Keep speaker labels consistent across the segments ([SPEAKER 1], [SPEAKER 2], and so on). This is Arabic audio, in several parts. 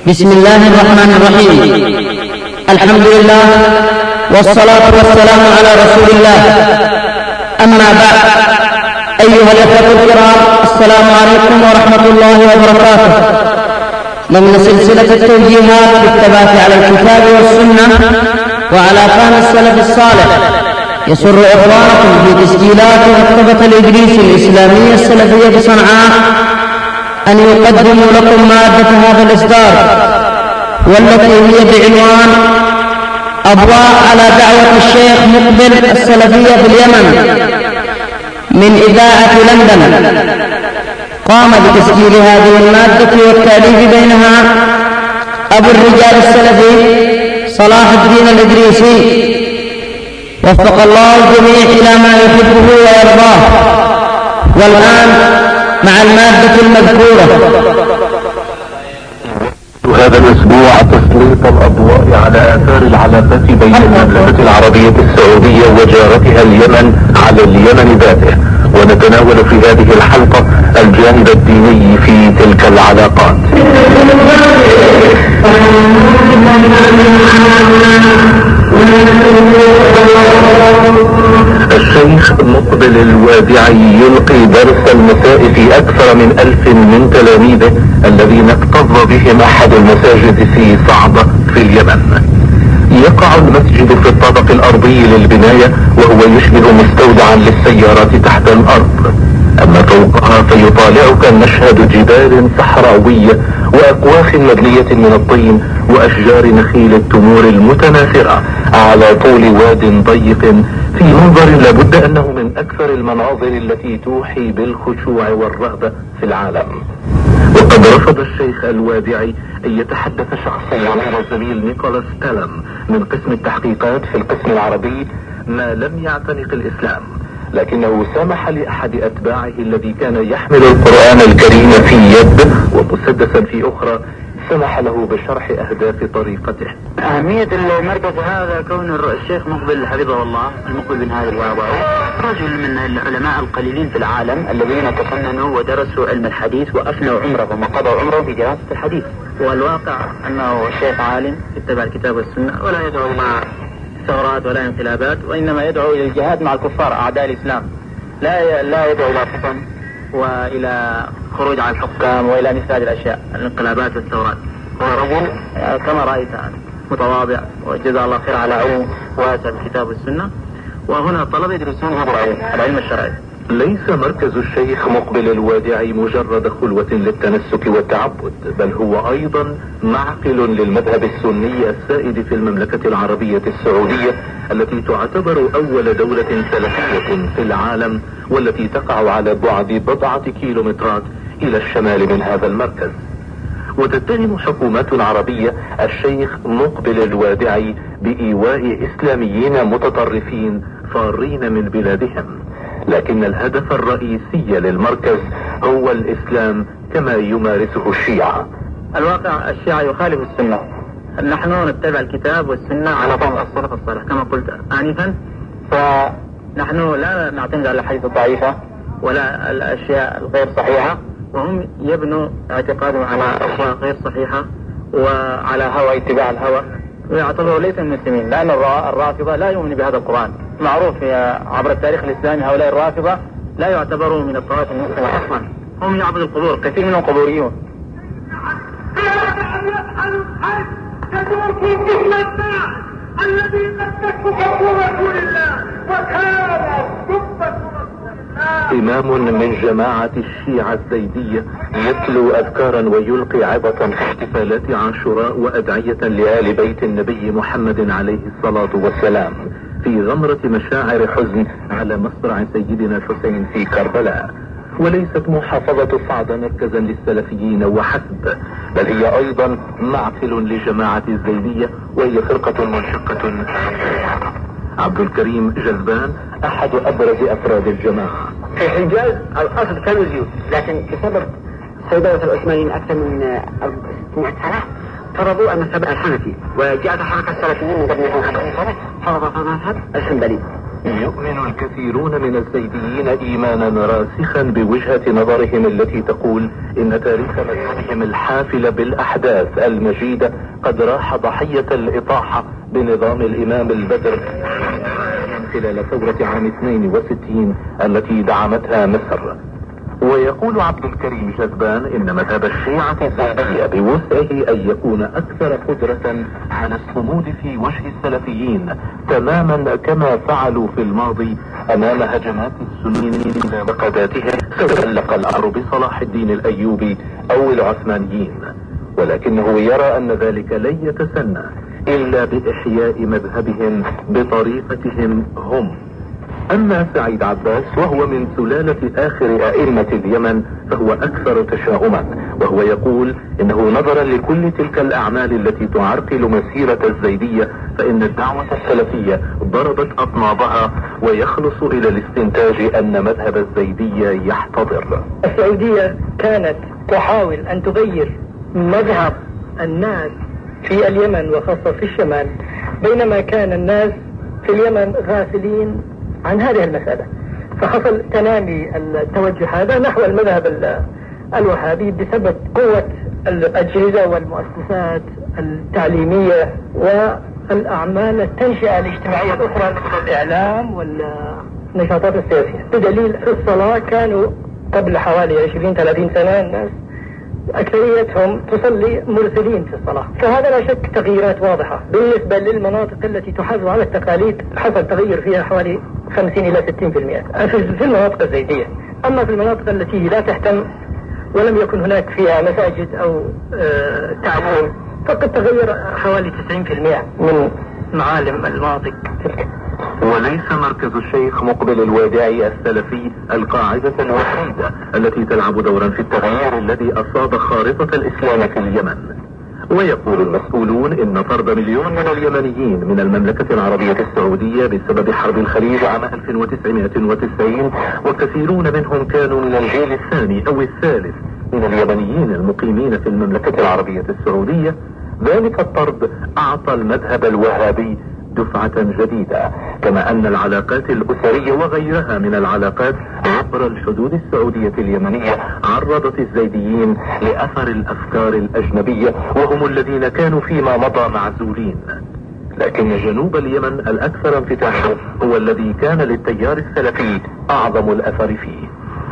[SPEAKER 1] بسم الله الرحمن الرحيم. الحمد لله والصلاة والسلام على رسول الله. أما بعد، أيها الأخوة الكرام، السلام عليكم ورحمة الله وبركاته. ضمن سلسلة التوجيهات بالثبات على الكتاب والسنة وعلى فهم السلف الصالح، يسر إخوانكم في تسجيلات مكتبة الإدريس الإسلامية السلفية بصنعاء أن يقدموا لكم مادة هذا الإصدار، والتي هي بعنوان أضواء على دعوة الشيخ مقبل السلفية في اليمن من إذاعة لندن. قام بتسجيل هذه المادة والتأليف بينها أبو الرجال السلفي صلاح الدين الإدريسي، وفق الله الجميع إلى ما يحبه ويرضاه. والآن مع المادة المذكورة.
[SPEAKER 2] هذا الأسبوع تسليط الأضواء على آثار العلاقات بين المملكة العربية السعودية وجارتها اليمن على اليمن ذاته، ونتناول في هذه الحلقة الجانب الديني في تلك العلاقات. الشيخ مقبل الوادعي يلقي درس المساء في أكثر من 1000 من تلاميذه الذين اكتظ بهم أحد المساجد في صعدة في اليمن. يقع المسجد في الطابق الأرضي للبناية، وهو يشبه مستودعا للسيارات تحت الأرض. أما فوقها فيطالعك مشهد جبال صحراوية وأكواخ مبنية من الطين وأشجار نخيل التمور المتناثرة على طول واد ضيق، في منظر لابد أنه من أكثر المناظر التي توحي بالخشوع والرهبة في العالم. وقد رفض الشيخ الوادعي أن يتحدث شخصيا مع الزميل نيكولاس تالم من قسم التحقيقات في القسم العربي ما لم يعتنق الإسلام، لكنه سمح لأحد أتباعه الذي كان يحمل القرآن الكريم في يد ومسدسا في أخرى، سمح له بشرح أهداف طريقته.
[SPEAKER 3] أهمية المركز هذا كون الشيخ مقبل حفظه الله، المقبل بن هادي الوابعي، رجل من العلماء القليلين في العالم الذين تفننوا ودرسوا علم الحديث وأفنوا عمرهم وقضوا عمرهم في دراسة الحديث. والواقع أنه الشيخ عالم يتبع الكتاب والسنة، ولا يدعو مع ثورات ولا انقلابات، وإنما يدعو إلى الجهاد مع الكفار أعداء الإسلام. لا يدعو إلى فتن وإلى خروج عن الحكام وإلى مثل هذه الأشياء، الانقلابات والثورات. هو رجل كما رأيت متواضع، وجزاه الله خير على علم واسع الكتاب والسنة. وهنا الطلبة يدرسون العلم الشرعي.
[SPEAKER 2] ليس مركز الشيخ مقبل الوادعي مجرد خلوة للتنسك والتعبد، بل هو أيضا معقل للمذهب السني السائد في المملكة العربية السعودية، التي تعتبر أول دولة سلفية في العالم، والتي تقع على بعد بضعة كيلومترات إلى الشمال من هذا المركز. وتتهم حكومات عربية الشيخ مقبل الوادعي بإيواء إسلاميين متطرفين فارين من بلادهم، لكن الهدف الرئيسي للمركز هو الإسلام كما يمارسه الشيعة.
[SPEAKER 3] الواقع الشيعة يخالف السنة، نحن نتبع الكتاب والسنة على طريق السلف الصالح كما قلت آنفا، فنحن لا نعتمد على الحديث الضعيفة ولا الأشياء الغير صحيحة، وهم يبنوا اعتقادهم على أشياء غير صحيحة وعلى هوى اتباع الهوى، ويعتبروا ليس من المسلمين، لأن الرافضة لا يؤمن بهذا القرآن. معروف عبر التاريخ الإسلامي هؤلاء الرافضة لا يعتبروا من الطوائف المسلمة أصلا، هم يعبدوا القبور، كثير منهم قبوريون.
[SPEAKER 4] تدور في مثل الناس الذي قدته قبور رسول الله وكان قبة رسول الله.
[SPEAKER 2] إمام من جماعة الشيعة الزيدية يتلو أذكارا ويلقي عبطا في احتفالات عاشوراء وأدعية لآل بيت النبي محمد عليه الصلاة والسلام، في غمرة مشاعر حزن على مصرع سيدنا الحسين في كربلاء. وليست محافظة صعدة مركزا للسلفيين وحسب، بل هي ايضا معقل لجماعة الزيدية، وهي فرقة منشقة. عبد الكريم جذبان احد ابرز افراد الجماعة.
[SPEAKER 3] في الحجاز الاصل كانوا زيوت، لكن بسبب سيطرة العثمانيين اكثر من 600 سنة فرضوا المذهب الحنفي، وجاءت الحركة السلفيين من قبل 50 سنة فرضت المذهب الحنبلي.
[SPEAKER 2] يؤمن الكثيرون من الزيديين إيمانا راسخا بوجهة نظرهم التي تقول إن تاريخ مذهبهم الحافل بالأحداث المجيدة قد راح ضحية الإطاحة بنظام الإمام البدر خلال ثورة عام 62 التي دعمتها مصر. ويقول عبد الكريم جذبان إن مذهب الشيعة الزيدية بوسعه أن يكون أكثر قدرة على الصمود في وجه السلفيين تماما كما فعلوا في الماضي أمام هجمات السنيين بقاداتهم، تتعلق الأمر بصلاح الدين الأيوبي أو العثمانيين، ولكنه يرى أن ذلك لن يتسنى إلا بإحياء مذهبهم بطريقتهم هم. أما سعيد عباس وهو من سلالة آخر أئمة اليمن فهو أكثر تشاؤما، وهو يقول إنه نظرا لكل تلك الأعمال التي تعرقل مسيرة الزيدية فإن الدعوة السلفية ضربت أطنابها، ويخلص إلى الاستنتاج أن مذهب الزيدية يحتضر.
[SPEAKER 5] السعودية كانت تحاول أن تغير مذهب الناس في اليمن وخاصة في الشمال، بينما كان الناس في اليمن غافلين عن هذه المسألة، فحصل تنامي التوجه هذا نحو المذهب الوهابي بسبب قوة الأجهزة والمؤسسات التعليمية والأعمال التنشئة الاجتماعية الأخرى مثل الإعلام والنشاطات السياسية. بدليل في الصلاة كانوا قبل حوالي 20-30 سنة الناس أكثريتهم تصلي مرسلين في الصلاة، فهذا لا شك تغييرات واضحة. بالنسبة للمناطق التي تحافظ على التقاليد حصل تغير فيها حوالي 50-60% في المناطق الزيدية. أما في المناطق التي لا تهتم ولم يكن هناك فيها مساجد أو تعليم فقد تغير حوالي 90% من معالم المناطق تلك.
[SPEAKER 2] وليس مركز الشيخ مقبل الوادعي السلفي القاعدة الوحيدة التي تلعب دورا في التغيير الذي أصاب خارطة الإسلام في اليمن. ويقول المسؤولون إن طرد 1,000,000 من اليمنيين من المملكة العربية السعودية بسبب حرب الخليج عام 1990، وكثيرون منهم كانوا من الجيل الثاني أو الثالث من اليمنيين المقيمين في المملكة العربية السعودية، ذلك الطرد أعطى المذهب الوهابي دفعة جديدة، كما أن العلاقات الأسرية وغيرها من العلاقات عبر الحدود السعودية اليمنية عرضت الزيديين لأثر الأفكار الأجنبية، وهم الذين كانوا فيما مضى معزولين. لكن جنوب اليمن الأكثر انفتاحا هو الذي كان للتيار السلفي أعظم الأثر فيه.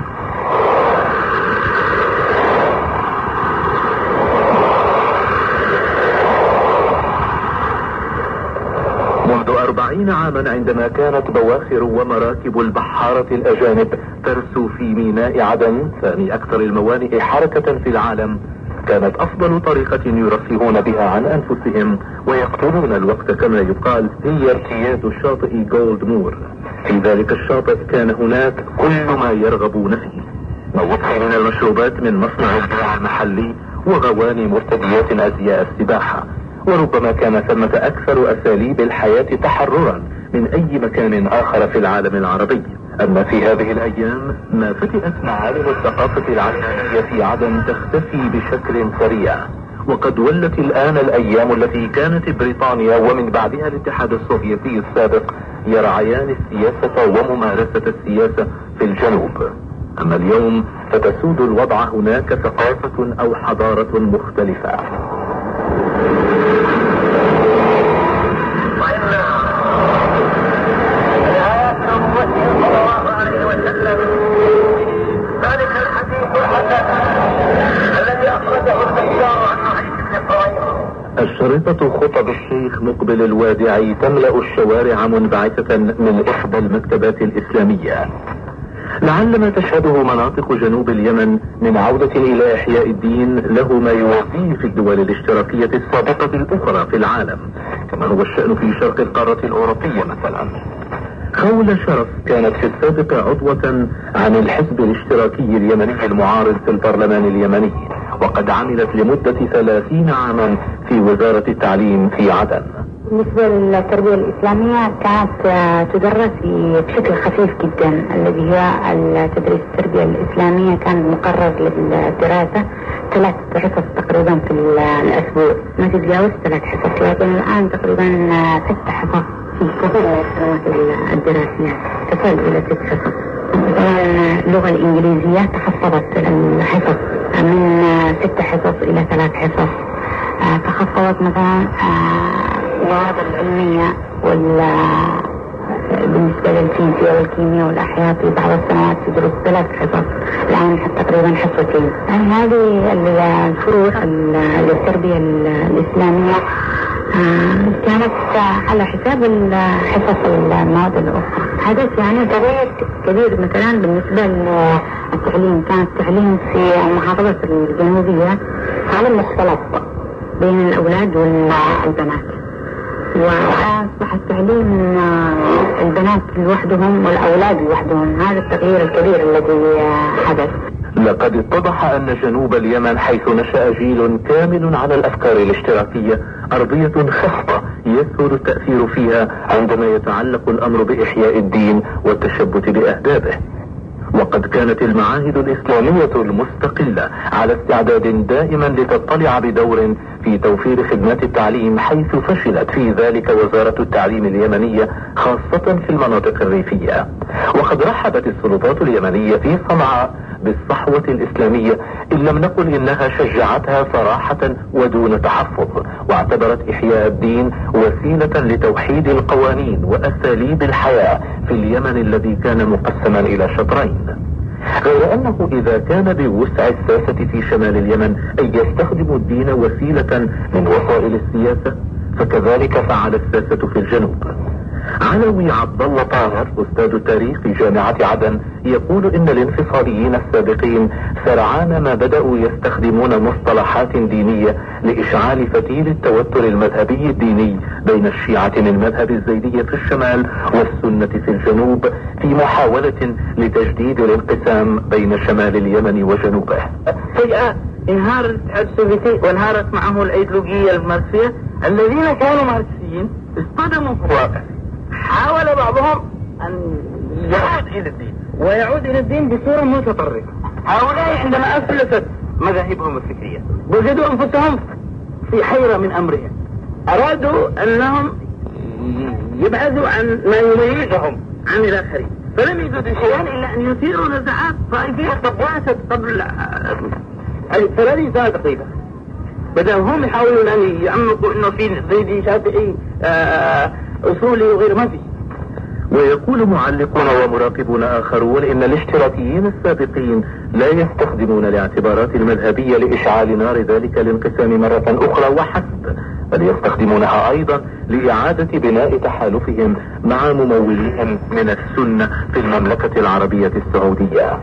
[SPEAKER 2] منذ 40 عاما عندما كانت بواخر ومراكب البحارة الأجانب ترسو في ميناء عدن ثاني أكثر الموانئ حركة في العالم، كانت أفضل طريقة يرفهون بها عن أنفسهم ويقتلون الوقت كما يقال هي ارتياد شاطئ جولد مور. في ذلك الشاطئ كان هناك كل ما يرغبون فيه، موقع من المشروبات من مصنع البيع المحلي وغواني مرتديات أزياء السباحة، وربما كان ثمة أكثر أساليب الحياة تحررا من أي مكان آخر في العالم العربي. أما في هذه الأيام ما فتئت معالم الثقافة العلمانية في عدن تختفي بشكل سريع، وقد ولت الآن الأيام التي كانت بريطانيا ومن بعدها الاتحاد السوفيتي السابق يرعيان السياسة وممارسة السياسة في الجنوب. أما اليوم فتسود الوضع هناك ثقافة أو حضارة مختلفة.
[SPEAKER 4] ذلك الحديث الحسن الذي أخرجه البشار عن نعيم بن قريظة.
[SPEAKER 2] الشريطة خطب الشيخ مقبل الوادعي تملأ الشوارع منبعثة من إحدى المكتبات الإسلامية. لعل ما تشهده مناطق جنوب اليمن من عودة إلى إحياء الدين له ما يوازيه في الدول الاشتراكية السابقة الأخرى في العالم، كما هو الشأن في شرق القارة الأوروبية مثلا. خولة شرف كانت في السابق عضوة عن الحزب الاشتراكي اليمني المعارض في البرلمان اليمني، وقد عملت لمدة 30 عاما في وزارة التعليم في عدن.
[SPEAKER 6] بالنسبة للتربية الإسلامية كانت تدرس بشكل خفيف جدا، الذي هو تدريس التربية الإسلامية كان مقرر للدراسة 3 حصص تقريبا في الأسبوع، ما تتجاوز 3 حصص، لكن الآن تقريبا 6 حصص في كثير من السنوات الدراسية تصل إلى 6 حصص. اللغة الإنجليزية تخفضت الحصص من 6 حصص إلى 3 حصص. تخفضت مثلا المواد العلمية بالنسبة للفيزياء والكيمياء والأحياء في بعض السنوات تدرس 3 حصص، الآن تقريبا حصتين. يعني هذه الفروع للتربية الإسلامية كانت على حساب حصص المواد الأخرى. حدث يعني تغيير كبير مثلا بالنسبة للتعليم. كان التعليم في المحافظة الجنوبية تعليم مختلط بين الأولاد والبنات، وأصبح التعليم البنات لوحدهم والأولاد لوحدهم. هذا التغيير الكبير الذي حدث.
[SPEAKER 2] لقد اتضح أن جنوب اليمن حيث نشأ جيل كامل على الأفكار الاشتراكية أرضية خصبة يسهل التأثير فيها عندما يتعلق الأمر بإحياء الدين والتشبث بأهدافه. وقد كانت المعاهد الإسلامية المستقلة على استعداد دائما لتطلع بدور في توفير خدمات التعليم، حيث فشلت في ذلك وزارة التعليم اليمنية خاصة في المناطق الريفية. وقد رحبت السلطات اليمنية في صنعاء بالصحوة الإسلامية، إن لم نقل إنها شجعتها صراحة ودون تحفظ، واعتبرت إحياء الدين وسيلة لتوحيد القوانين وأساليب الحياة في اليمن الذي كان مقسما إلى شطرين. غير أنه إذا كان بوسع الساسة في شمال اليمن أن يستخدموا الدين وسيلة من وسائل السياسة، فكذلك فعل الساسة في الجنوب. علوي عبد الله طاهر أستاذ التاريخ في جامعة عدن يقول إن الانفصاليين السابقين سرعان ما بدأوا يستخدمون مصطلحات دينية لإشعال فتيل التوتر المذهبي الديني بين الشيعة من مذهب الزيدية في الشمال والسنة في الجنوب، في محاولة لتجديد الانقسام بين شمال اليمن وجنوبه.
[SPEAKER 5] فجأة انهار الاتحاد السوفيتي وانهارت معه الايديولوجية الماركسية. الذين كانوا ماركسيين اصطدموا في الواقع. حاول بعضهم أن يعود إلى الدين ويعود إلى الدين بصورة متطرفة. هؤلاء عندما أفلست مذاهبهم الفكرية وجدوا أنفسهم في حيرة من أمرهم، أرادوا أنهم يبعدوا عن ما يميزهم عن الآخرين، فلم يجدوا شيئا إلا أن يثيروا نزاعات طائفية قد حدثت قبل 30 سنة تقريبا. بدأوا هم يحاولون أن يعمقوا أنه في زيدي شافعي أصولي وغير ما فيه.
[SPEAKER 2] ويقول معلقون ومراقبون آخرون إن الاشتراكيين السابقين لا يستخدمون الاعتبارات المذهبية لإشعال نار ذلك الانقسام مرة أخرى وحسب، بل يستخدمونها أيضا لإعادة بناء تحالفهم مع مموليهم من السنة في المملكة العربية السعودية.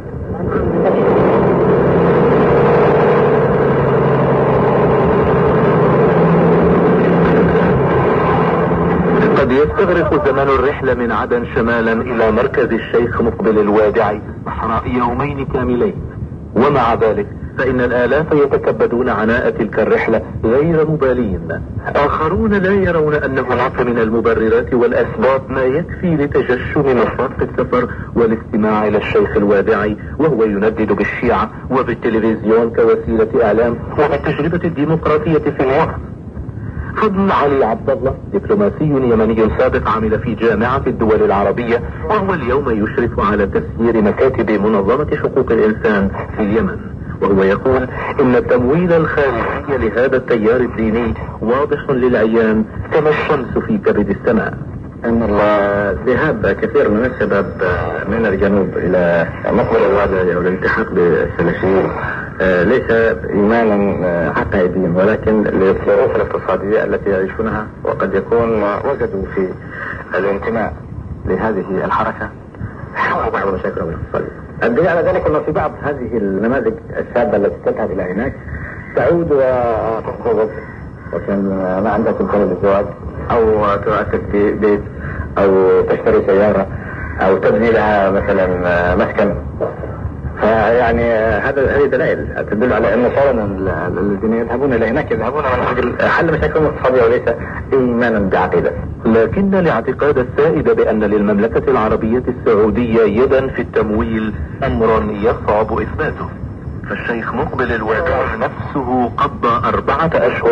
[SPEAKER 2] قد يستغرق زمن الرحلة من عدن شمالا إلى مركز الشيخ مقبل الوادعي صحراء يومين كاملين، ومع ذلك فإن الآلاف يتكبدون عناء تلك الرحلة غير مبالين. آخرون لا يرون أن هناك من المبررات والأسباب ما يكفي لتجشم مشاق السفر والاستماع إلى الشيخ الوادعي وهو يندد بالشيعة وبالتلفزيون كوسيلة إعلام وبالتجربة الديمقراطية في الوقت. فضل علي عبد الله دبلوماسي يمني سابق عمل في جامعة الدول العربية، وهو اليوم يشرف على تسيير مكاتب منظمة حقوق الإنسان في اليمن، وهو يقول إن التمويل الخارجي لهذا التيار الديني واضح للعيان كما الشمس في كبد السماء.
[SPEAKER 7] أن ذهاب كثير من الشباب من الجنوب إلى مقبل الوادعي والالتحاق بالسلفيين ليس إيمانا عقائديا، ولكن للظروف الاقتصادية التي يعيشونها، وقد يكون وجدوا في الانتماء لهذه الحركة حول بعض المشاكل الاقتصادية. الدليل على ذلك أنه في بعض هذه النماذج الشابة التي تذهب إلى هناك تعود وتتزوج وكان ما عندها تمكن للزواج، أو تؤسس بيت، أو تشتري سيارة، أو تبني لها مثلا مسكن. فيعني هذه دلائل تدل على أن فعلا الذين يذهبون إلى هناك يذهبون من أجل حل مشاكلهم الاقتصادية وليس إيمانا بعقيدة.
[SPEAKER 2] لكن الاعتقاد السائد بأن للمملكة العربية السعودية يدا في التمويل أمر يصعب إثباته. فالشيخ مقبل الوادعي نفسه قضى 4 أشهر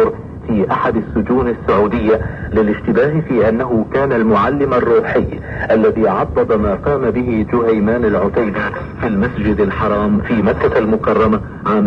[SPEAKER 2] في احد السجون السعودية للاشتباه في انه كان المعلم الروحي الذي عضد ما قام به جهيمان العتيبي في المسجد الحرام في مكة المكرمة عام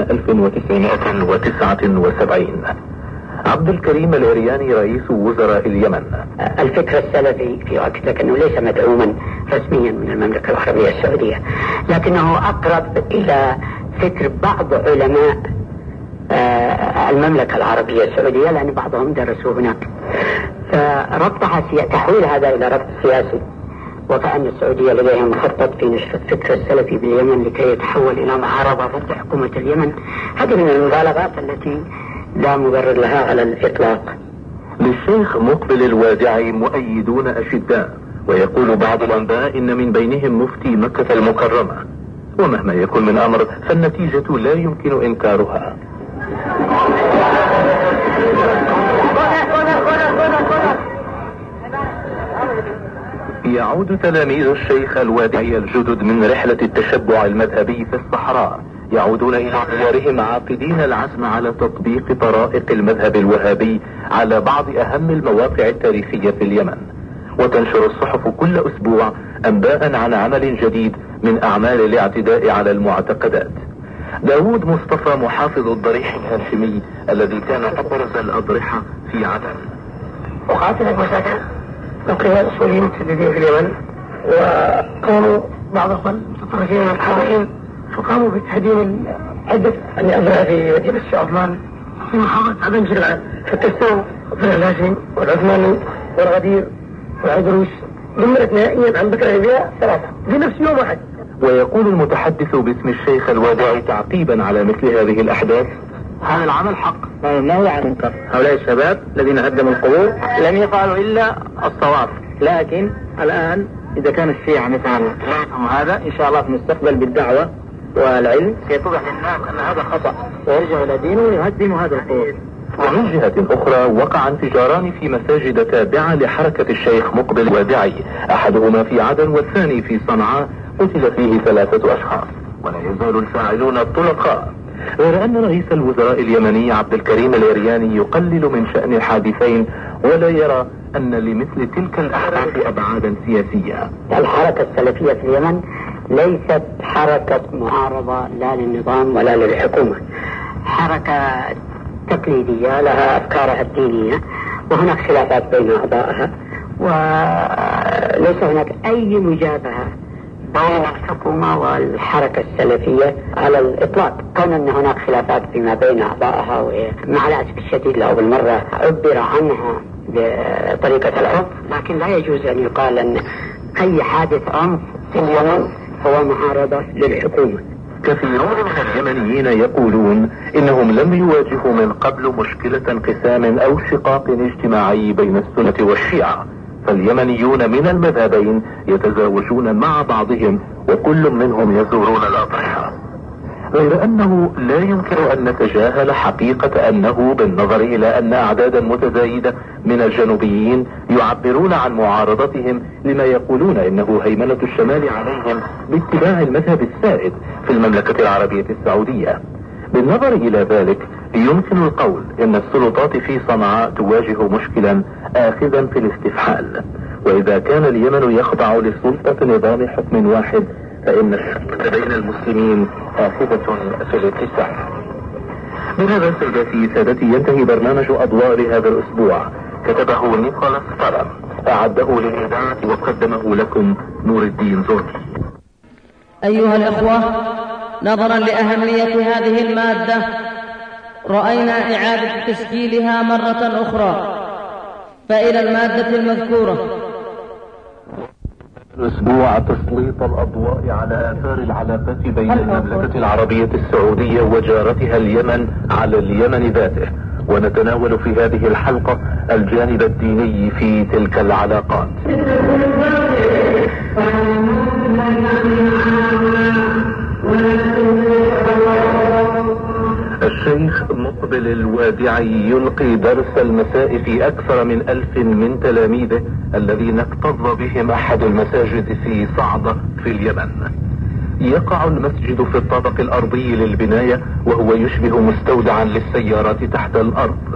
[SPEAKER 2] 1979. عبد الكريم العرياني رئيس وزراء اليمن:
[SPEAKER 8] الفكر السلفي في وقت لكنه ليس مدعوما رسميا من المملكة العربية السعودية، لكنه أقرب إلى فكر بعض علماء المملكة العربية السعودية، لأن بعضهم درسوا هناك، فربطها تحويل هذا إلى ربط سياسي، وكأن السعودية لديها مخطط في نشر الفكر السلفي باليمن لكي يتحول إلى معارضة ضد حكومة اليمن. هذه من المبالغات التي لا مبرر لها على الإطلاق.
[SPEAKER 2] للشيخ مقبل الوادعي مؤيدون أشداء، ويقول بعض الأنباء إن من بينهم مفتي مكة المكرمة، ومهما يكن من أمر فالنتيجة لا يمكن إنكارها. يعود تلاميذ الشيخ الوادعي الجدد من رحلة التشبع المذهبي في الصحراء، يعودون إلى ديارهم عاقدين العزم على تطبيق طرائق المذهب الوهابي على بعض أهم المواقع التاريخية في اليمن، وتنشر الصحف كل أسبوع أنباء عن عمل جديد من أعمال الاعتداء على المعتقدات. داود مصطفى محافظ الضريح الهاشمي الذي كان أبرز الأضرحة في عدن:
[SPEAKER 5] أقاتل المساكن من قبل الأصوليين المتشددين في اليمن، وقاموا بعض المتطرفين الحرائين فقاموا بتهديم عدة أبناء في مدينة الشيخ عثمان في محافظة عدن جرعان، فكسروا الضريح الهاشمي والعثماني والغدير والعدروس، دمرت نهائيا عن بكر الأنبياء 3 في نفس يوم واحد.
[SPEAKER 2] ويقول المتحدث باسم الشيخ الوادعي تعقيبا على مثل هذه الأحداث:
[SPEAKER 5] هذا العمل حق لا يمنع عن منكر. هؤلاء الشباب الذين هدموا القبور لم يفعلوا إلا الصواب، لكن الآن إذا كان الشيعة مثلا رأيتهم هذا، إن شاء الله في المستقبل بالدعوة والعلم سيتضح للناس أن هذا خطأ ويرجع إلى دينه ويهدم هذا القبور.
[SPEAKER 2] ومن جهة أخرى وقع انفجاران في مساجد تابعة لحركة الشيخ مقبل الوادعي، أحدهما في عدن والثاني في صنعاء، قتل فيه 3 أشخاص، ولا يزال الفاعلون الطلقاء. غير أن رئيس الوزراء اليمني عبد الكريم العرياني يقلل من شأن الحادثين، ولا يرى أن لمثل تلك الأحداث أبعادا سياسية.
[SPEAKER 8] الحركة السلفية في اليمن ليست حركة معارضة لا للنظام ولا للحكومة، حركة تقليدية لها أفكارها الدينية، وهناك خلافات بين أعضائها، وليس هناك أي مجابهة بين الحكومة والحركة السلفية على الإطلاق. كون أن هناك خلافات فيما بين أعضائها، ومع الأسف الشديد لو بالمرة عبر عنها بطريقة العنف، لكن لا يجوز أن يقال أن أي حادث عنف في اليمن هو معارضة للحكومة.
[SPEAKER 2] كثيرون من اليمنيين يقولون إنهم لم يواجهوا من قبل مشكلة انقسام أو شقاق اجتماعي بين السنة والشيعة، فاليمنيون من المذهبين يتزاوجون مع بعضهم، وكل منهم يزورون الأضرحة. غير أنه لا يمكن أن نتجاهل حقيقة أنه بالنظر إلى أن أعدادا متزايدة من الجنوبيين يعبرون عن معارضتهم لما يقولون إنه هيمنة الشمال عليهم باتباع المذهب السائد في المملكة العربية السعودية. بالنظر إلى ذلك يمكن القول إن السلطات في صنعاء تواجه مشكلا آخذا في الاستفحال، وإذا كان اليمن يخضع لسلطة نظام حكم واحد فإن الشقة بين المسلمين آخذة في الاتساع. بهذا سادتي ينتهي برنامج أضواء لهذا الأسبوع، كتبه نيكولاس فرم، أعده للإذاعة وقدمه لكم نور الدين زرقي.
[SPEAKER 1] أيها الإخوة، نظرا لأهمية هذه المادة رأينا إعادة تسجيلها مرة أخرى، فإلى المادة المذكورة.
[SPEAKER 2] الأسبوع تسليط الأضواء على آثار العلاقات بين المملكة العربية السعودية وجارتها اليمن على اليمن ذاته، ونتناول في هذه الحلقة الجانب الديني في تلك العلاقات. الشيخ مقبل الوادعي يلقي درس المساء في أكثر من 1000 من تلاميذه الذين اكتظ بهم أحد المساجد في صعدة في اليمن. يقع المسجد في الطابق الأرضي للبناية، وهو يشبه مستودعا للسيارات تحت الأرض.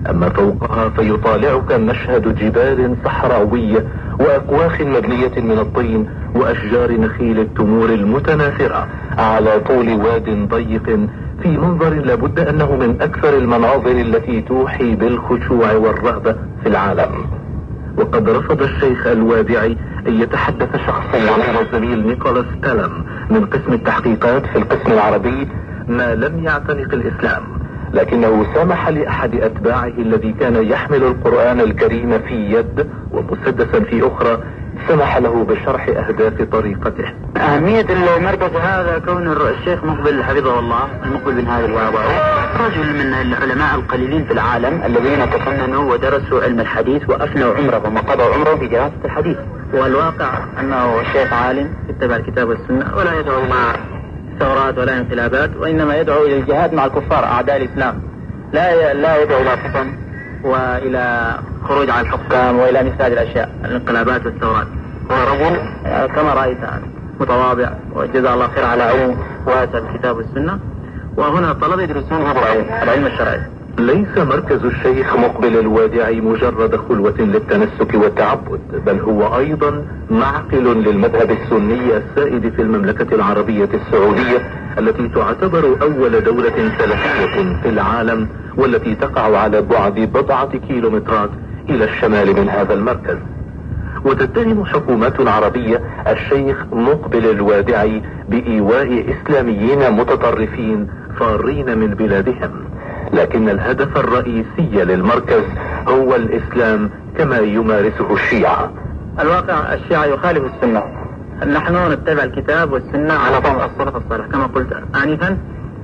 [SPEAKER 2] اما فوقها فيطالعك مشهد جبال صحراوية واكواخ مبنية من الطين واشجار نخيل التمور المتناثرة على طول واد ضيق في منظر لابد انه من اكثر المناظر التي توحي بالخشوع والرهبة في العالم. وقد رفض الشيخ الوادعي ان يتحدث شخصيا مع الزميل نيكولاس تالم من قسم التحقيقات في القسم العربي ما لم يعتنق الاسلام، لكنه سمح لاحد اتباعه الذي كان يحمل القرآن الكريم في يد ومسدسا في اخرى، سمح له بشرح اهداف طريقته.
[SPEAKER 3] اهمية المركز هذا كون الشيخ مقبل حفظه الله المقبل بن هادي الوهابي رجل من العلماء القليلين في العالم الذين تفننوا ودرسوا علم الحديث وافنوا عمرهم وقضوا عمرهم في دراسة الحديث. والواقع انه الشيخ عالم يتبع الكتاب والسنة ولا يدعو مع ثورات ولا انقلابات، وانما يدعو الى الجهاد مع الكفار اعداء الاسلام، لا يدعو الى فتن والى خروج على الحكام والى مثل هذه الاشياء الانقلابات والثورات. هو رجل كما رايت متواضع وجزاه الله خير على علم واسع الكتاب والسنه، وهنا الطلبه يدرسون هذا العلم الشرعي.
[SPEAKER 2] ليس مركز الشيخ مقبل الوادعي مجرد خلوة للتنسك والتعبد، بل هو ايضا معقل للمذهب السني السائد في المملكة العربية السعودية التي تعتبر اول دولة سلفية في العالم، والتي تقع على بعد بضعة كيلومترات الى الشمال من هذا المركز. وتتهم حكومات عربية الشيخ مقبل الوادعي بإيواء إسلاميين متطرفين فارين من بلادهم، لكن الهدف الرئيسي للمركز هو الإسلام كما يمارسه الشيعة.
[SPEAKER 3] الواقع الشيعة يخالف السنة، نحن نتبع الكتاب والسنة على طريق السلف الصالح كما قلت آنفا،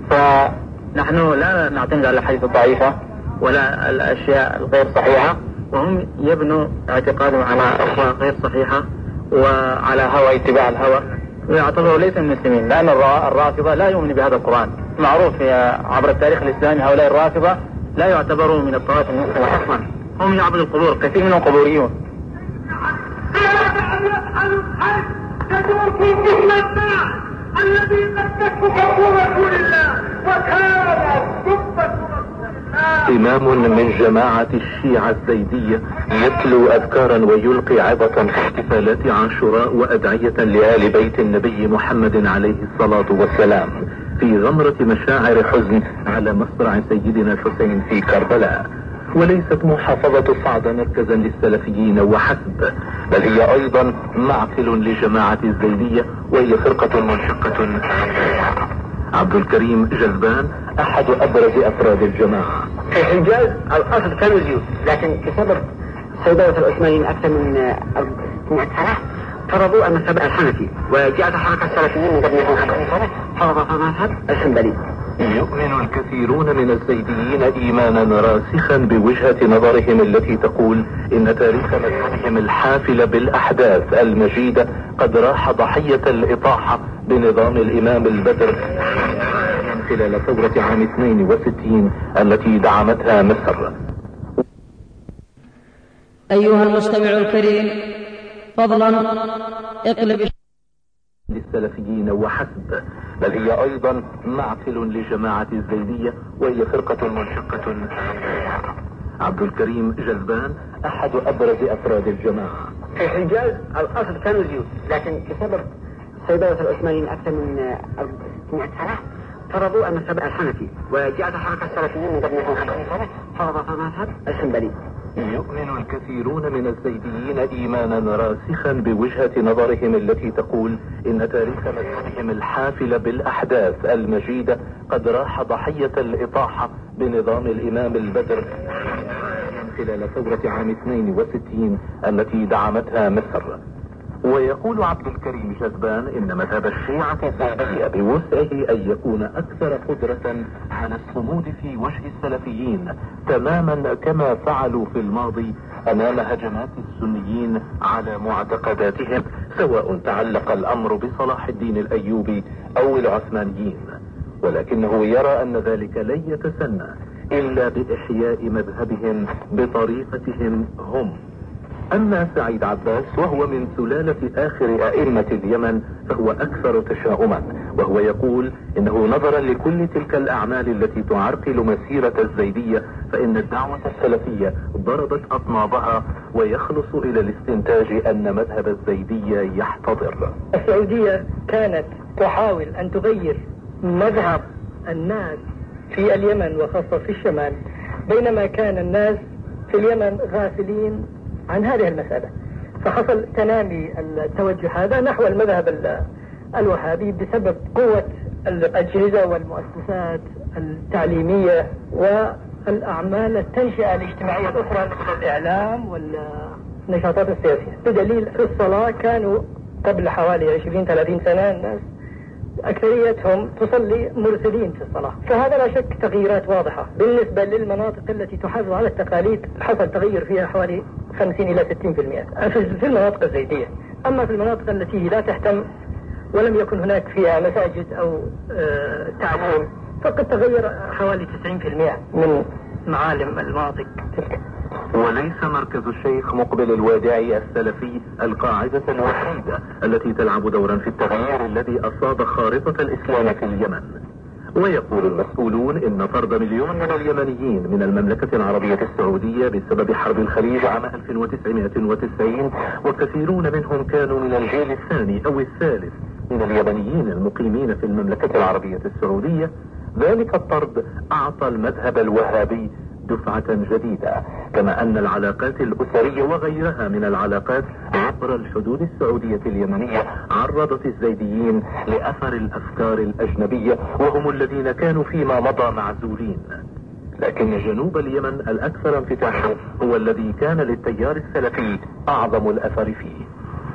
[SPEAKER 3] فنحن لا نعتمد على الحديث الضعيفة ولا الأشياء الغير صحيحة، وهم يبنوا اعتقادهم على أخلاق غير صحيحة وعلى هوى اتباع الهوى، ويعتبروا ليس من المسلمين، لأن الرافضة لا يؤمن بهذا القرآن. معروف عبر التاريخ الإسلامي هؤلاء الرافضة لا يعتبروا من الطوائف المسلمة أصلا، هم يعبدوا القبور، كثير منهم قبوريون.
[SPEAKER 4] الذي نكتشف قبور رسول الله وكان دبة
[SPEAKER 2] إمام من جماعة الشيعة الزيدية يتلو أذكارا ويلقي عظة في احتفالات عاشوراء وأدعية لآل بيت النبي محمد عليه الصلاة والسلام في غمرة مشاعر حزن على مصرع سيدنا الحسين في كربلاء. وليست محافظة صعدة مركزا للسلفيين وحسب، بل هي أيضا معقل لجماعة الزيدية، وهي فرقة منشقة. عبد الكريم جذبان أحد أبرز أفراد الجماعة.
[SPEAKER 8] في الحجاز الأصل كانوا زيوت، لكن بسبب سيطرة العثمانيين أكثر من 100 سنة فرضوا المذهب الحنفي، وجاءت الحركة السلفيين من قبل 50 سنة فرضت المذهب الحنبلي.
[SPEAKER 2] يؤمن الكثيرون من الزيديين إيمانا راسخا بوجهة نظرهم التي تقول إن تاريخ مذهبهم الحافل بالأحداث المجيدة قد راح ضحية الإطاحة بنظام الإمام البدر خلال ثورة عام 62 التي دعمتها مصر.
[SPEAKER 1] أيها المستمع الكريم، فضلا اقلب
[SPEAKER 2] للسلفيين وحسب، بل هي أيضا معقل لجماعة الزيدية، وهي فرقة منشقة. عبد الكريم جذبان أحد أبرز أفراد الجماعة.
[SPEAKER 8] في الحجاز الأصل كانوا زيوت، لكن بسبب سيطرة العثمانيين أكثر من 100 سنة فرضوا المذهب الحنفي، وجاءت الحركة السلفيين من قبل 50 سنة فرضت المذهب الحنبلي.
[SPEAKER 2] يؤمن الكثيرون من الزيديين إيمانا راسخا بوجهة نظرهم التي تقول إن تاريخ مذهبهم الحافل بالأحداث المجيدة قد راح ضحية الإطاحة بنظام الإمام البدر خلال ثورة عام 62 التي دعمتها مصر. ويقول عبد الكريم جذبان إن مذهب الشيعة الزيدية بوسعه أن يكون أكثر قدرة على الصمود في وجه السلفيين، تماما كما فعلوا في الماضي أمام هجمات السنيين على معتقداتهم، سواء تعلق الأمر بصلاح الدين الأيوبي أو العثمانيين. ولكنه يرى أن ذلك لن يتسنى إلا بإحياء مذهبهم بطريقتهم هم. أما سعيد عباس وهو من سلالة آخر أئمة اليمن فهو أكثر تشاؤما، وهو يقول انه نظرا لكل تلك الاعمال التي تعرقل مسيرة الزيدية فان الدعوة السلفية ضربت اطنابها ويخلص الى الاستنتاج ان مذهب الزيدية يحتضر.
[SPEAKER 5] السعودية كانت تحاول ان تغير مذهب الناس في اليمن وخاصة في الشمال، بينما كان الناس في اليمن غافلين عن هذه المسألة، فحصل تنامي التوجه هذا نحو المذهب الوهابي بسبب قوة الأجهزة والمؤسسات التعليمية والأعمال التنشئة الاجتماعية الأخرى مثل الإعلام والنشاطات السياسية. بدليل في الصلاة كانوا قبل حوالي 20-30 سنة الناس أكثريتهم تصلي مرسلين في الصلاة، فهذا لا شك تغييرات واضحة. بالنسبة للمناطق التي تحافظ على التقاليد حصل تغير فيها حوالي 50 إلى 60% في المناطق الزيدية. أما في المناطق التي لا تهتم ولم يكن هناك فيها مساجد أو تعليم فقد تغير حوالي 90% من معالم المناطق تلك.
[SPEAKER 2] وليس مركز الشيخ مقبل الوادعي السلفي القاعدة الوحيدة التي تلعب دورا في التغيير الذي أصاب خارطة الإسلام في اليمن. ويقول المسؤولون إن طرد 1,000,000 من اليمنيين من المملكة العربية السعودية بسبب حرب الخليج عام 1990 وكثيرون منهم كانوا من الجيل الثاني أو الثالث من اليمنيين المقيمين في المملكة العربية السعودية، ذلك الطرد أعطى المذهب الوهابي دفعة جديدة، كما أن العلاقات الأسرية وغيرها من العلاقات عبر الحدود السعودية اليمنية عرضت الزيديين لأثر الأفكار الأجنبية وهم الذين كانوا فيما مضى معزولين. لكن جنوب اليمن الأكثر انفتاحا هو الذي كان للتيار السلفي أعظم الأثر فيه.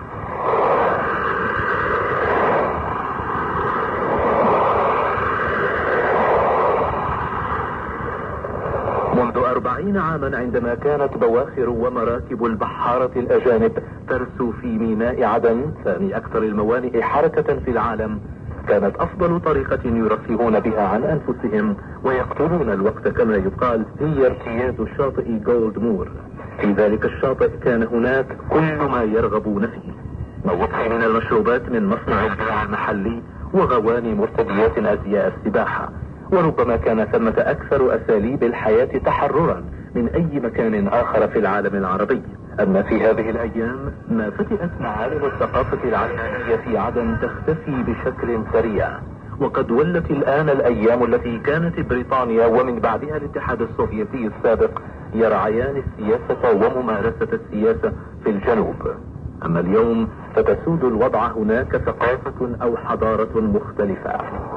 [SPEAKER 2] منذ 40 عاما عندما كانت بواخر ومراكب البحارة الأجانب ترسو في ميناء عدن ثاني أكثر الموانئ حركة في العالم، كانت أفضل طريقة يرفهون بها عن أنفسهم ويقتلون الوقت كما يقال هي ارتياد شاطئ جولد مور. في ذلك الشاطئ كان هناك كل ما يرغبون فيه، موضع من المشروبات من مصنع البيع المحلي وغواني مرتديات أزياء السباحة، وربما كان ثمة أكثر أساليب الحياة تحررا من أي مكان آخر في العالم العربي. أما في هذه الأيام ما فتئت معالم الثقافة العلمانية في عدن تختفي بشكل سريع، وقد ولت الآن الأيام التي كانت بريطانيا ومن بعدها الاتحاد السوفيتي السابق يرعيان السياسة وممارسة السياسة في الجنوب. أما اليوم فتسود الوضع هناك ثقافة أو حضارة مختلفة.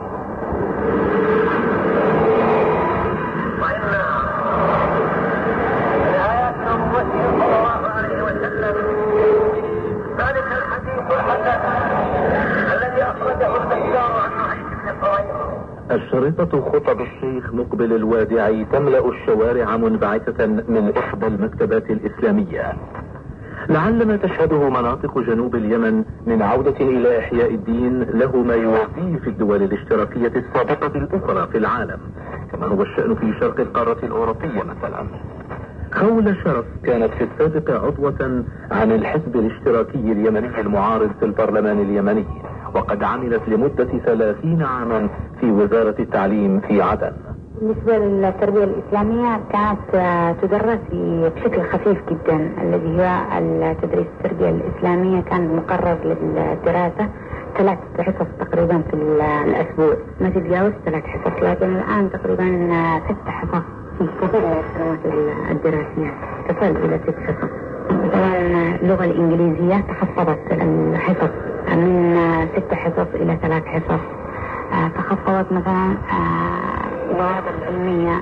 [SPEAKER 4] ذلك الحديث الحسن الذي أخرجه البزار عن نعيم بن قريظة.
[SPEAKER 2] الشريطة خطب الشيخ مقبل الوادعي تملأ الشوارع منبعثة من إحدى المكتبات الإسلامية. لعل ما تشهده مناطق جنوب اليمن من عودة إلى إحياء الدين له ما يوازيه في الدول الاشتراكية السابقة الأخرى في العالم، كما هو الشأن في شرق القارة الأوروبية مثلا. خولة شرف كانت في السابق عضوة عن الحزب الاشتراكي اليمني المعارض في البرلمان اليمني، وقد عملت لمدة 30 عاما في وزارة التعليم في عدن.
[SPEAKER 6] بالنسبة للتربية الإسلامية كانت تدرس بشكل خفيف جدا، الذي هو التدريس التربية الإسلامية كان مقرر للدراسة 3 حصص تقريبا في الأسبوع، ما تتجاوز 3 حصص، لكن الآن تقريبا 6 حصص في كثير من السنوات الدراسية تصل إلى 6 حصص. مثلا اللغة الإنجليزية تخفضت الحصص من 6 حصص إلى 3 حصص. تخفضت مثلا المواد العلمية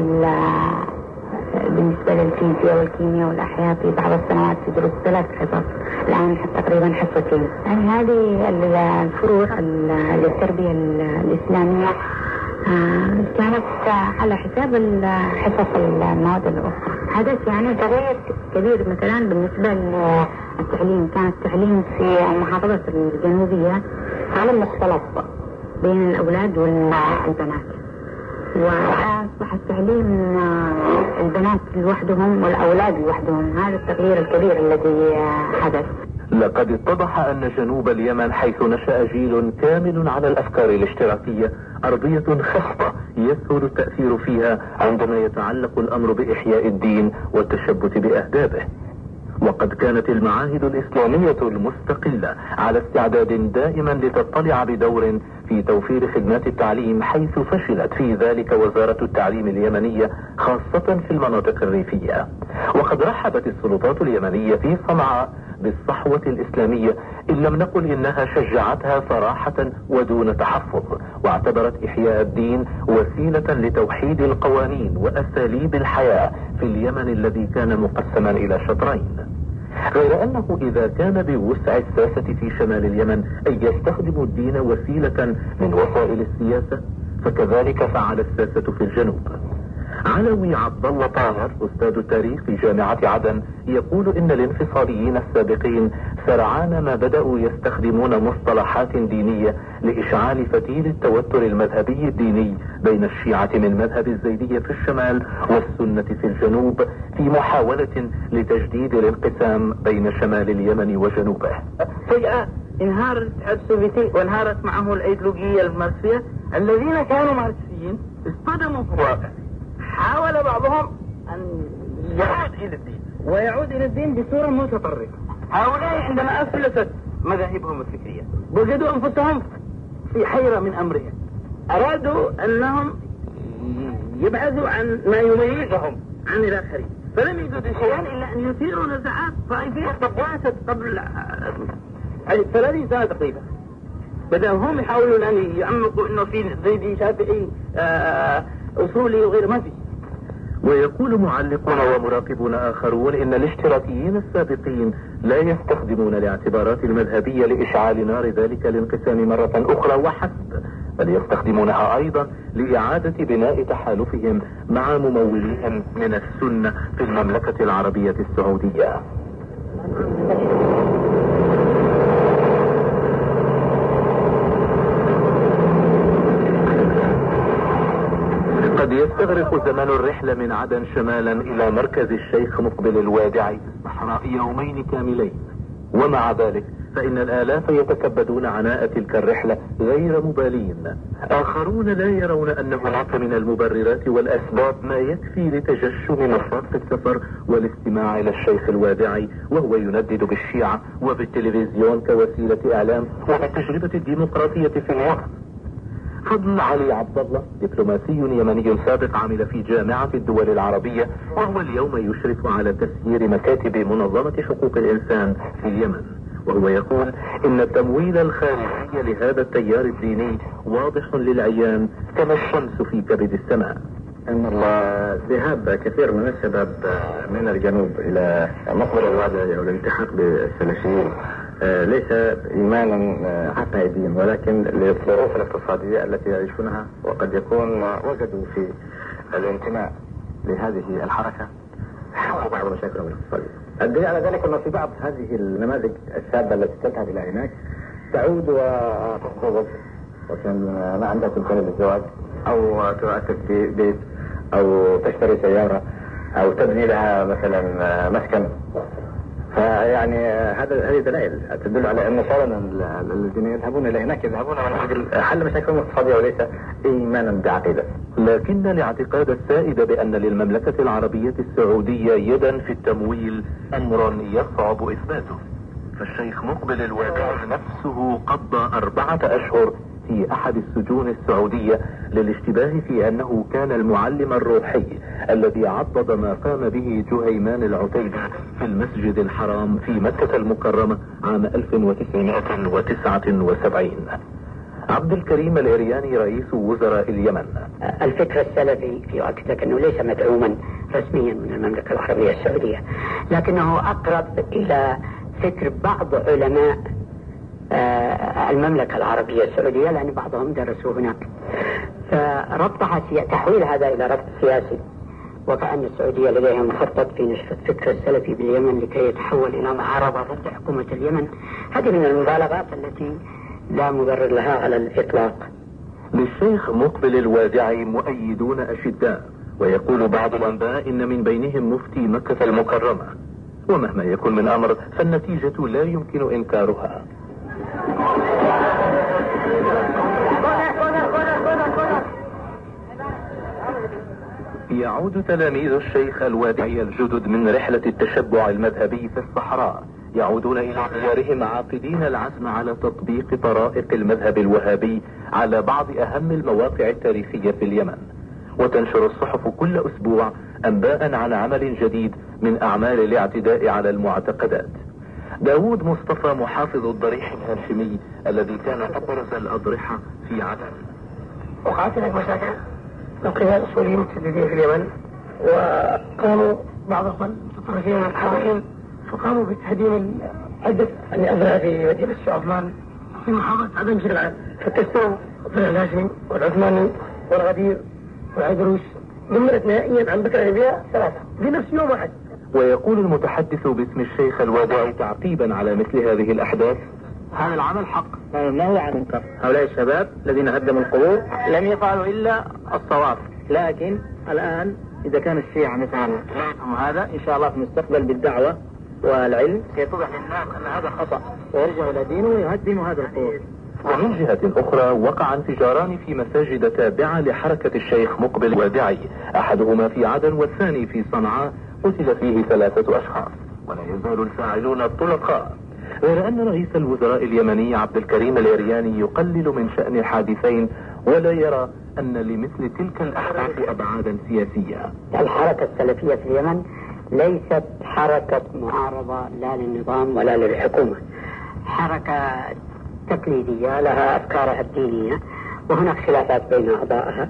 [SPEAKER 6] بالنسبة للفيزياء والكيمياء والأحياء في بعض السنوات تدرس 3 حصص، الآن تقريبا حصتين. يعني هذه الفروع للتربية الإسلامية كانت على حساب حصص المواد الأخرى. حدث يعني تغيير كبير مثلا بالنسبة للتعليم. كان التعليم في المحافظة الجنوبية عالم مختلط بين الأولاد والبنات، وأصبح التعليم البنات لوحدهم والأولاد لوحدهم. هذا التغيير الكبير الذي حدث.
[SPEAKER 2] لقد اتضح أن جنوب اليمن حيث نشأ جيل كامل على الأفكار الاشتراكية أرضية خصبة يسهل التأثير فيها عندما يتعلق الأمر بإحياء الدين والتشبث بأهدافه. وقد كانت المعاهد الإسلامية المستقلة على استعداد دائما لتطلع بدور في توفير خدمات التعليم، حيث فشلت في ذلك وزارة التعليم اليمنية خاصة في المناطق الريفية. وقد رحبت السلطات اليمنية في صنعاء بالصحوة الإسلامية، إن لم نقل إنها شجعتها صراحة ودون تحفظ، واعتبرت إحياء الدين وسيلة لتوحيد القوانين وأساليب الحياة في اليمن الذي كان مقسما إلى شطرين. غير أنه إذا كان بوسع الساسة في شمال اليمن أن يستخدموا الدين وسيلة من وسائل السياسة، فكذلك فعل الساسة في الجنوب. علوي عبد الله طاهر أستاذ التاريخ في جامعة عدن يقول إن الانفصاليين السابقين سرعان ما بدأوا يستخدمون مصطلحات دينية لإشعال فتيل التوتر المذهبي الديني بين الشيعة من مذهب الزيدية في الشمال والسنة في الجنوب، في محاولة لتجديد الانقسام بين شمال اليمن وجنوبه.
[SPEAKER 5] فجأة انهار الاتحاد السوفيتي وانهارت معه الايديولوجية الماركسية. الذين كانوا ماركسيين اصطدموا في الواقع. حاول بعضهم أن يعود إلى الدين ويعود إلى الدين بصورة متطرفة. هؤلاء عندما أفلست مذاهبهم الفكرية وجدوا أنفسهم في حيرة من أمرهم، أرادوا أنهم يبعدوا عن ما يميزهم عن الآخرين، فلم يجدوا شيئا إلا أن يثيروا نزاعات طائفية طبعت قبل 30 سنة تقريبا. بدأوا هم يحاولون أن يعمقوا أنه في زيدي شافعي أصولي وغير ما في.
[SPEAKER 2] ويقول معلقون ومراقبون آخرون إن الاشتراكيين السابقين لا يستخدمون الاعتبارات المذهبية لإشعال نار ذلك الانقسام مرة أخرى وحسب، بل يستخدمونها أيضا لإعادة بناء تحالفهم مع مموليهم من السنة في المملكة العربية السعودية. قد يستغرق زمن الرحلة من عدن شمالا إلى مركز الشيخ مقبل الوادعي صحراء يومين كاملين، ومع ذلك فإن الآلاف يتكبدون عناء تلك الرحلة غير مبالين. آخرون لا يرون أن هناك من المبررات والأسباب ما يكفي لتجشم نشاط السفر والاستماع إلى الشيخ الوادعي وهو يندد بالشيعة وبالتلفزيون كوسيلة إعلام وبالتجربة الديمقراطية في الوقت. فضل علي عبد الله دبلوماسي يمني سابق عمل في جامعة الدول العربية، وهو اليوم يشرف على تسيير مكاتب منظمة حقوق الإنسان في اليمن، وهو يقول إن التمويل الخارجي لهذا التيار الديني واضح للعيان كما الشمس في كبد السماء.
[SPEAKER 7] أن ذهاب كثير من الشباب من الجنوب إلى مقبل الوادع أو الالتحاق بالسلفيين ليس إيمانا عقائديا، ولكن للظروف الاقتصادية التي يعيشونها، وقد يكون وجدوا في الانتماء لهذه الحركة بعض مشاكلهم الاقتصادية. الدليل على ذلك أنه في بعض هذه النماذج الشابة التي تذهب إلى هناك تعود وتخطب وكان ما عندها إمكانية للزواج أو تؤسس بيت أو تشتري سيارة أو تبني لها مثلا مسكن. فيعني هذه دلائل تدل على أن فعلا الذين يذهبون إلى هناك يذهبون من أجل حل مشاكلهم الاقتصادية وليس إيمانا بعقيدة.
[SPEAKER 2] لكن الاعتقاد السائد بأن للمملكة العربية السعودية يدا في التمويل أمر يصعب إثباته، فالشيخ مقبل الوادعي نفسه قضى 4 أشهر في أحد السجون السعودية للاشتباه في أنه كان المعلم الروحي الذي عضد ما قام به جهيمان العتيبي في المسجد الحرام في مكة المكرمة عام 1979. عبد الكريم الإرياني رئيس وزراء اليمن:
[SPEAKER 8] الفكر السلفي في وقتك أنه ليس مدعوما رسميا من المملكة العربية السعودية، لكنه أقرب إلى فكر بعض علماء المملكة العربية السعودية، لأن بعضهم درسوا هناك، فربطها تحويل هذا إلى ربط سياسي، وكأن السعودية لديها مخطط في نشر الفكر السلفي باليمن لكي يتحول إلى معارضة ضد حكومة اليمن. هذه من المبالغات التي لا مبرر لها على الإطلاق.
[SPEAKER 2] للشيخ مقبل الوادعي مؤيدون أشداء، ويقول بعض الأنباء إن من بينهم مفتي مكة المكرمة، ومهما يكن من أمر فالنتيجة لا يمكن إنكارها. يعود تلاميذ الشيخ الوادعي الجدد من رحلة التشبع المذهبي في الصحراء، يعودون إلى ديارهم عاقدين العزم على تطبيق طرائق المذهب الوهابي على بعض أهم المواقع التاريخية في اليمن. وتنشر الصحف كل أسبوع أنباء عن عمل جديد من أعمال الاعتداء على المعتقدات. داود مصطفى محافظ الضريح الهاشمي الذي كان أبرز الأضرحة في عدن.
[SPEAKER 5] وقعت هناك مشاكل من قبل الأصوليين المتشددين في اليمن، وقاموا بعض المتطرفين من الحرائين فقاموا بتهديم عدة الأذرع في مدينة الشيخ عثمان في محافظة عدن شرعا، فتشتوا الضريح الهاشمي والعثماني والغدير والعيدروس، دمرت نهائيا عن بكرة بها 3 في نفس يوم واحد.
[SPEAKER 2] ويقول المتحدث باسم الشيخ الوادعي تعقيبا على مثل هذه الأحداث:
[SPEAKER 5] هذا العمل حق لا يمنعه عن منكر. هؤلاء الشباب الذين هدموا القبور لم يفعلوا إلا الصواب، لكن الآن إذا كان الشيعة مثلا لا يفهموا هذا، إن شاء الله في المستقبل بالدعوة والعلم سيتضح للناس أن هذا خطأ ويرجع إلى دينه ويهدم هذا القبور.
[SPEAKER 2] ومن جهة أخرى وقع انفجاران في مساجد تابعة لحركة الشيخ مقبل الوادعي، أحدهما في عدن والثاني في صنعاء، قتل فيه 3 أشخاص، ولا يزال الفاعلون الطلقاء. غير أن رئيس الوزراء اليمني عبد الكريم العرياني يقلل من شأن الحادثين ولا يرى أن لمثل تلك الأحداث أبعادا سياسية.
[SPEAKER 8] الحركة السلفية في اليمن ليست حركة معارضة لا للنظام ولا للحكومة، حركة تقليدية لها أفكارها الدينية، وهناك خلافات بين أعضائها،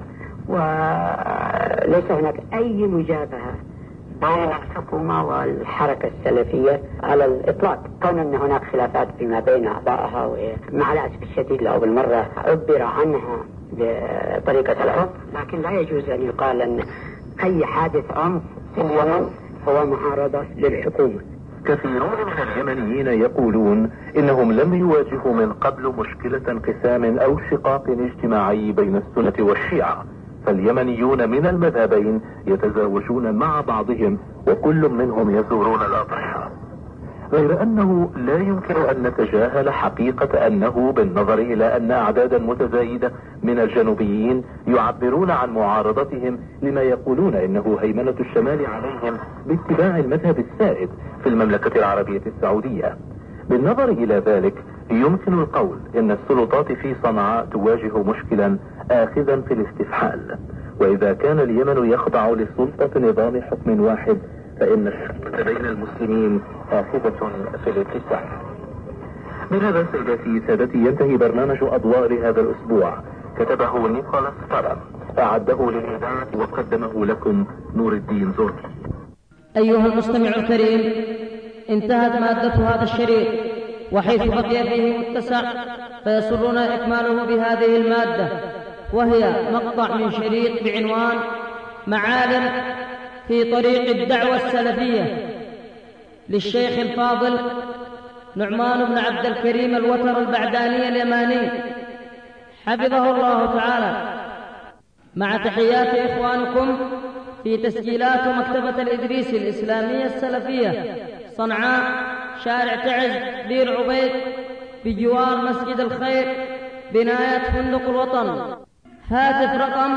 [SPEAKER 8] وليس هناك أي مجابهة بين الحكومة والحركة السلفية على الإطلاق. كون أن هناك خلافات فيما بين أعضائها، ومع الأسف الشديد لو بالمرة عبر عنها بطريقة العنف، لكن لا يجوز أن يقال أن أي حادث عنف في اليمن هو معارضة للحكومة.
[SPEAKER 2] كثيرون من اليمنيين يقولون إنهم لم يواجهوا من قبل مشكلة انقسام أو شقاق اجتماعي بين السنة والشيعة، فاليمنيون من المذهبين يتزاوجون مع بعضهم وكل منهم يزورون الأضرحة. غير أنه لا يمكن أن نتجاهل حقيقة أنه بالنظر إلى أن أعدادا متزايدة من الجنوبيين يعبرون عن معارضتهم لما يقولون إنه هيمنة الشمال عليهم باتباع المذهب السائد في المملكة العربية السعودية. بالنظر إلى ذلك يمكن القول إن السلطات في صنعاء تواجه مشكلا آخذا في الاستفحال، وإذا كان اليمن يخضع لسلطة نظام حكم واحد فإن الشقة بين المسلمين آخذة في الاتساع. بهذا سادتي ينتهي برنامج أضواء لهذا الأسبوع، كتبه نيكولاس فرم، أعده للإذاعة وقدمه لكم نور الدين زركي.
[SPEAKER 1] أيها المستمع الكريم، انتهت مادة هذا الشريط، وحيث بقي فيه متسع فيسرنا إكماله بهذه المادة، وهي مقطع من شريط بعنوان معالم في طريق الدعوة السلفية للشيخ الفاضل نعمان بن عبد الكريم الوتر البعداني اليماني حفظه الله تعالى، مع تحيات إخوانكم في تسجيلات مكتبة الإدريسي الإسلامية السلفية، صنعاء، شارع تعز، بير عبيد، بجوار مسجد الخير، بناية فندق الوطن. هاتف رقم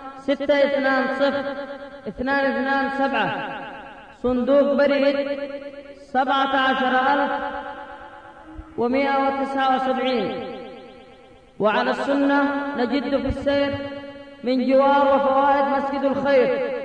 [SPEAKER 1] 620227، صندوق بريد 17179. وعلى السنة نجد في السير من جوار وفوائد مسجد الخير.